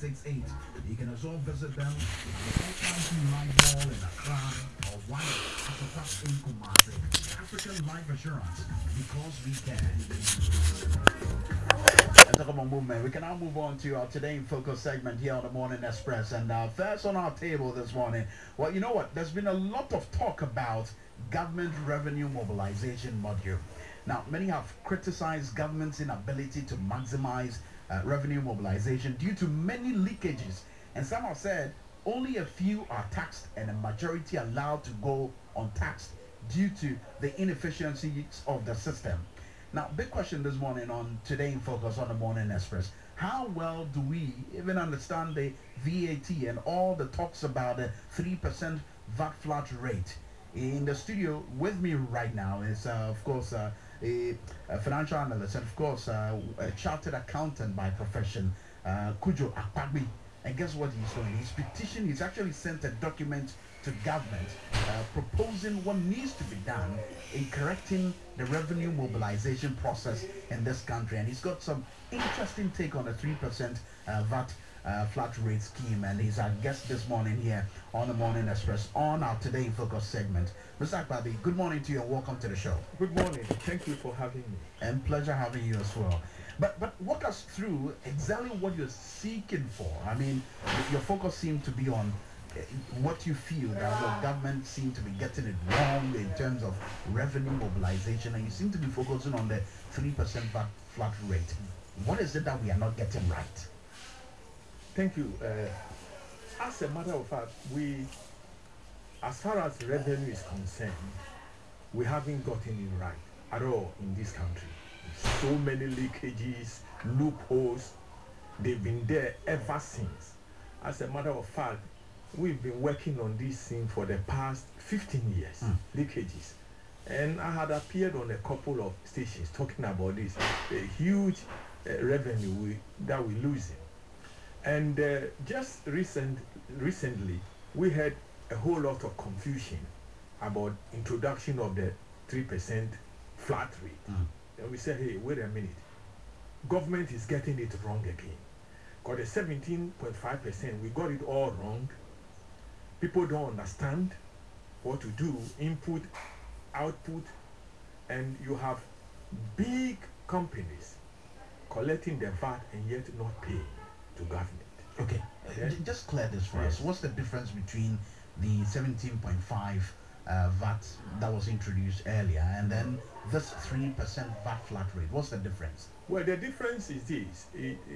868. You can also visit them at the Life Mall in Accra or one at the Park in Kumasi. African Life Assurance, because we can. Let's talk about movement. We can now move on to our Today in Focus segment here on the Morning Express. And first on our table this morning, well, you know what? There's been a lot of talk about government revenue mobilization module. Now, many have criticized government's inability to maximize revenue mobilization due to many leakages. And some have said only a few are taxed and a majority allowed to go untaxed due to the inefficiencies of the system. Now, big question this morning on Today in Focus on the Morning Express. How well do we even understand the VAT and all the talks about the 3% VAT flat rate? In the studio with me right now is, of course, a financial analyst and, of course, a chartered accountant by profession, Kujo Akpagbi. And guess what he's doing? He's actually sent a document to government proposing what needs to be done in correcting the revenue mobilization process in this country. And he's got some interesting take on the 3% VAT flat rate scheme. And he's our guest this morning here on the Morning Express on our Today in Focus segment. Mr. Akpagbi, good morning to you and welcome to the show. Good morning. Thank you for having me. And pleasure having you as well. But walk us through exactly what you're seeking for. I mean, your focus seems to be on what you feel that your government seems to be getting it wrong in terms of revenue mobilization, and you seem to be focusing on the 3% VAT flat rate. What is it that we are not getting right? Thank you. As a matter of fact, as far as revenue is concerned, we haven't gotten it right at all in this country. So many leakages, loopholes, they've been there ever since. As a matter of fact, we've been working on this thing for the past 15 years, leakages. And I had appeared on a couple of stations talking about this, the huge revenue that we're losing. And just recently, we had a whole lot of confusion about introduction of the 3% flat rate. And we said, hey, wait a minute. Government is getting it wrong again. Because the 17.5%, we got it all wrong. People don't understand what to do, input, output, and you have big companies collecting the VAT and yet not paying to government. Okay, just clear this for us. What's the difference between the 17.5 VAT that was introduced earlier and then this 3% VAT flat rate? What's the difference? Well, the difference is this: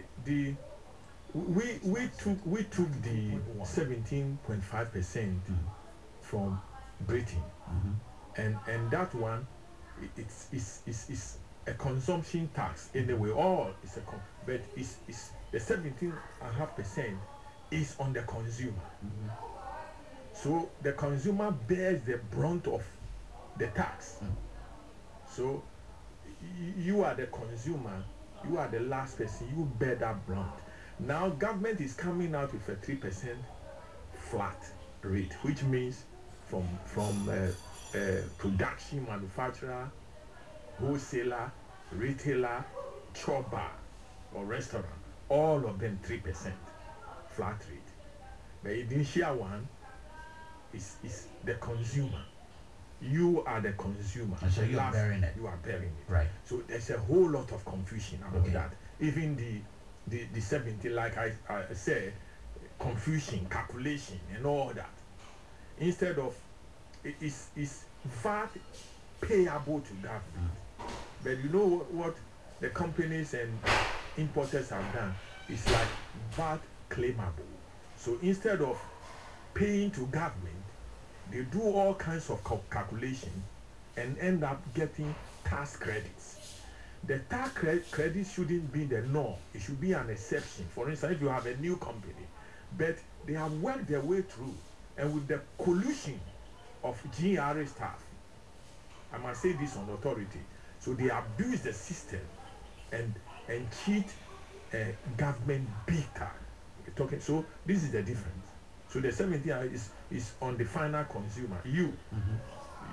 we took the 17.5% from Britain, and that one it's a consumption tax anyway. But it's the 17.5% is on the consumer. So the consumer bears the brunt of the tax. So you are the consumer, you are the last person, you bear that brunt. Now government is coming out with a 3% flat rate, which means from production, manufacturer, wholesaler, retailer, chopper or restaurant, all of them 3% flat rate. The initial one is the consumer. You are the consumer. And so you are bearing it. You are bearing it. Right. So there's a whole lot of confusion about that. Even the 70, like I said, confusion, calculation, and all that. Instead of it's VAT payable to government. But you know what the companies and importers have done? It's like VAT claimable. So instead of paying to government, they do all kinds of calculation and end up getting tax credits. The tax credit shouldn't be the norm. It should be an exception. For instance, if you have a new company, but they have worked their way through, and with the collusion of GRA staff, I must say this on authority, so they abuse the system and cheat government big time. So this is the difference. So the 70 is on the final consumer.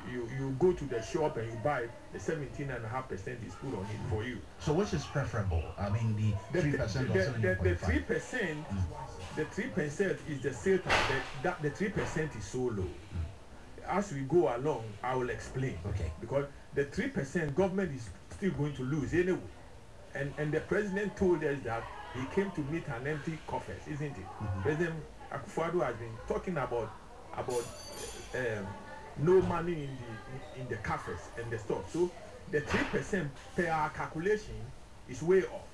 you go to the shop and you buy, the 17.5% is put on it for you. So which is preferable? I mean, the 3% or 17.5%? The 3%, the 3% is the sale tax. The 3% is so low. As we go along, I will explain. Okay. Because the 3% government is still going to lose anyway. And the president told us that he came to meet an empty coffers, isn't it? President Akufo-Addo has been talking about no money in the coffers and the stock. So the 3% per our calculation is way off.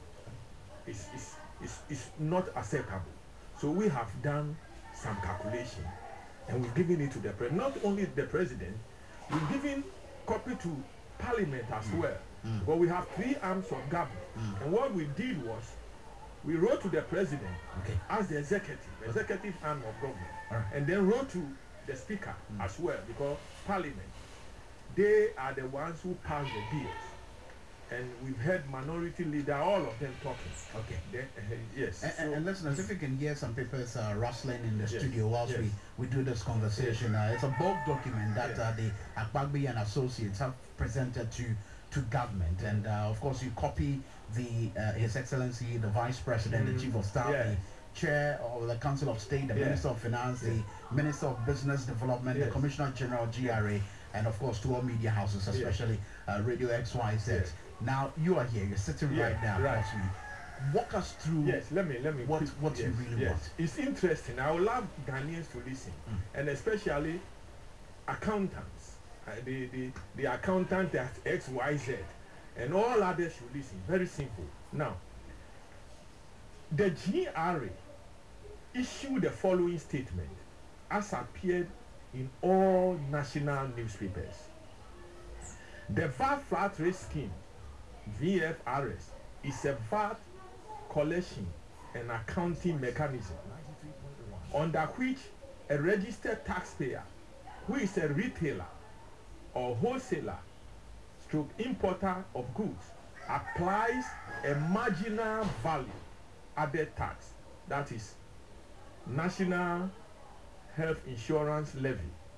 It's not acceptable. So we have done some calculation and we've given it to the president. Not only the president, we've given copy to Parliament as well. But we have 3 arms of government. And what we did was we wrote to the president as the executive arm of government, and then wrote to the speaker as well, because Parliament, they are the ones who pass the bills. And we've heard minority leader, all of them talking. Okay. Then, yes. And listeners, if you can hear some papers rustling in the Yes, studio whilst yes. we do this conversation, it's a bulk document that the Akpagbe and Associates have presented to government, and of course you copy His Excellency the Vice President, the Chief of Staff, the Chair of the Council of State, the Minister of Finance, the Minister of Business Development, the Commissioner General GRA, and of course to all media houses, especially Radio XYZ. Now you are here, you're sitting right now. Right. Walk us through. Yes, let me what you really want. It's interesting. I would love Ghanaians to listen, and especially accountants, the accountant at XYZ, and all others should listen. Very simple. Now, the GRA issued the following statement as appeared in all national newspapers. The VAT flat rate scheme, VFRS, is a VAT collection and accounting mechanism under which a registered taxpayer who is a retailer or wholesaler stroke importer of goods applies a marginal value added tax, that is National Health Insurance Levy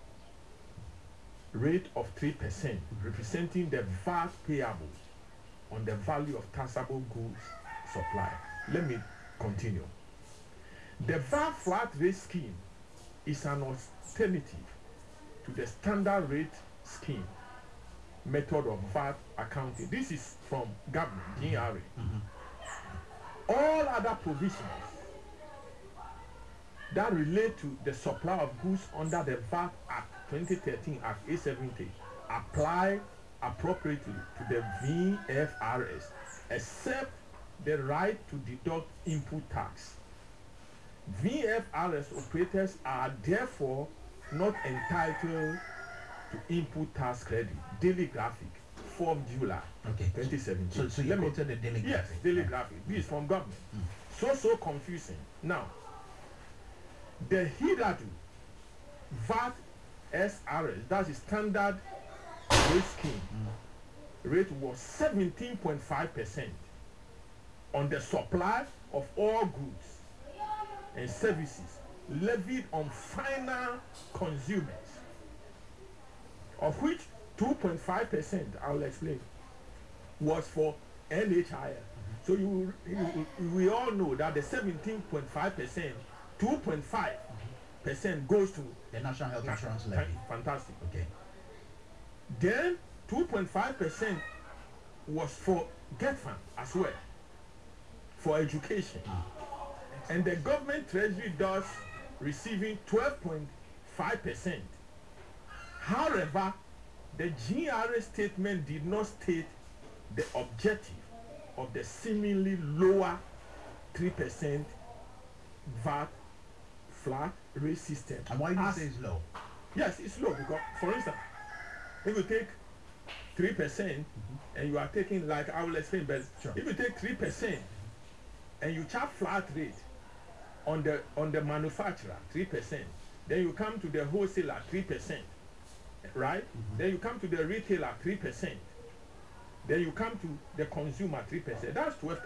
rate of 3%, representing the VAT payable on the value of taxable goods supply. Let me continue. The VAT flat rate scheme is an alternative to the standard rate scheme method of VAT accounting. This is from government, GRA. All other provisions that relate to the supply of goods under the VAT Act 2013 Act 870 apply appropriately to the VFRS, except the right to deduct input tax. VFRS operators are therefore not entitled to input tax credit. Daily Graphic, 4th July 2017. So you quoted the Daily Graphic. Yes, Daily Graphic. This is from government. So confusing. Now, the hitherto VAT SRS, that's the standard rate scheme, rate was 17.5% on the supply of all goods and services levied on final consumers, of which 2.5%, I will explain, was for NHIL. So we all know that the 17.5%, 2.5% goes to the National Health Insurance Levy. Fantastic. Okay. Then 2.5% was for Get Fund as well, for education. And the government treasury does receiving 12.5%. However, the GRA statement did not state the objective of the seemingly lower 3% VAT flat rate system. And why do you say it's low? Yes, it's low because, for instance, if you take 3% and you are taking, like I will explain, but if you take 3% and you charge flat rate on the manufacturer 3%, then you come to the wholesaler 3%, right? Then you come to the retailer 3%, then you come to the consumer 3%. That's 12%.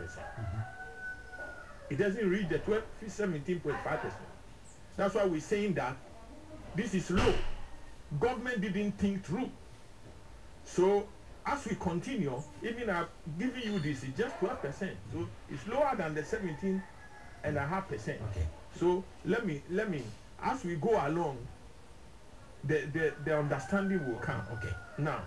It doesn't reach the 17.5%. That's why we're saying that this is low. government didn't think through. So as we continue, even I'm giving you this, it's just 12%. So it's lower than the 17.5%. Okay. So let me, as we go along, the understanding will come. Okay. Now,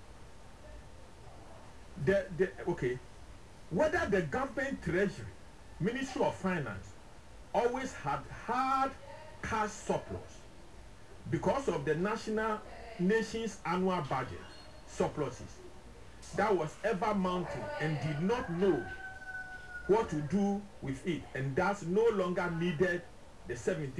okay, whether the government treasury, Ministry of Finance, always had cash surplus because of the nation's annual budget surpluses that was ever mounting and did not know what to do with it, and thus no longer needed the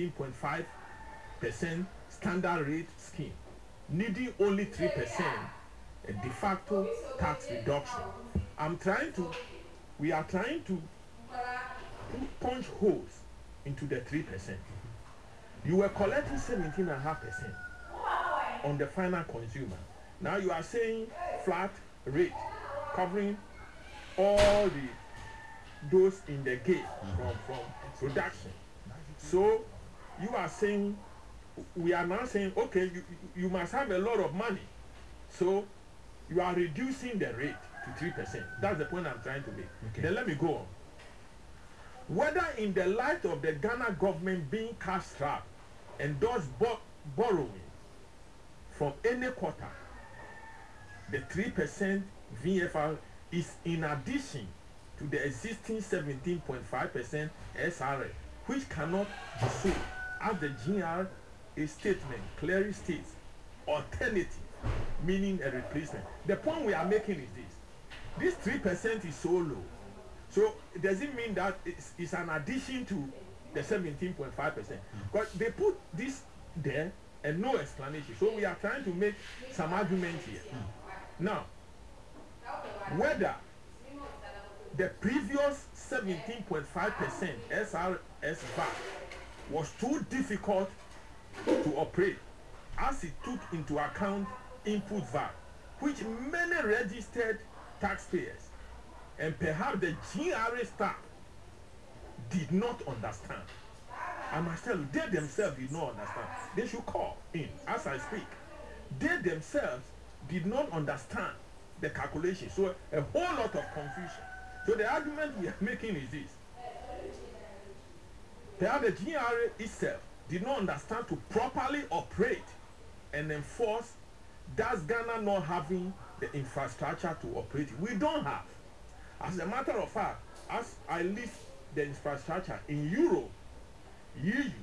17.5% standard rate scheme, needing only 3% a de facto tax reduction. We are trying to punch holes into the 3%. You were collecting 17.5% on the final consumer. Now you are saying flat rate, covering all those in the gate from production. So you are saying, we are now saying, okay, you must have a lot of money. So you are reducing the rate to 3%. That's the point I'm trying to make. Okay. Then let me go on. Whether in the light of the Ghana government being cash strapped and thus borrowing from any quarter, the 3% VFR is in addition to the existing 17.5% SRA, which cannot be so, as the GRA statement clearly states, alternative, meaning a replacement. The point we are making is this 3% is so low. So does it mean that it's an addition to the 17.5%? Because they put this there and no explanation. So we are trying to make some argument here. Now, whether the previous 17.5% SRS VAT was too difficult to operate, as it took into account input VAT, which many registered taxpayers and perhaps the GRA staff did not understand. I must tell you, they themselves did not understand. They should call in as I speak. They themselves did not understand the calculation. So a whole lot of confusion. So the argument we are making is this. Perhaps the GRA itself did not understand to properly operate and enforce, does Ghana not having the infrastructure to operate it? We don't have. As a matter of fact, as I list the infrastructure in Europe, EU,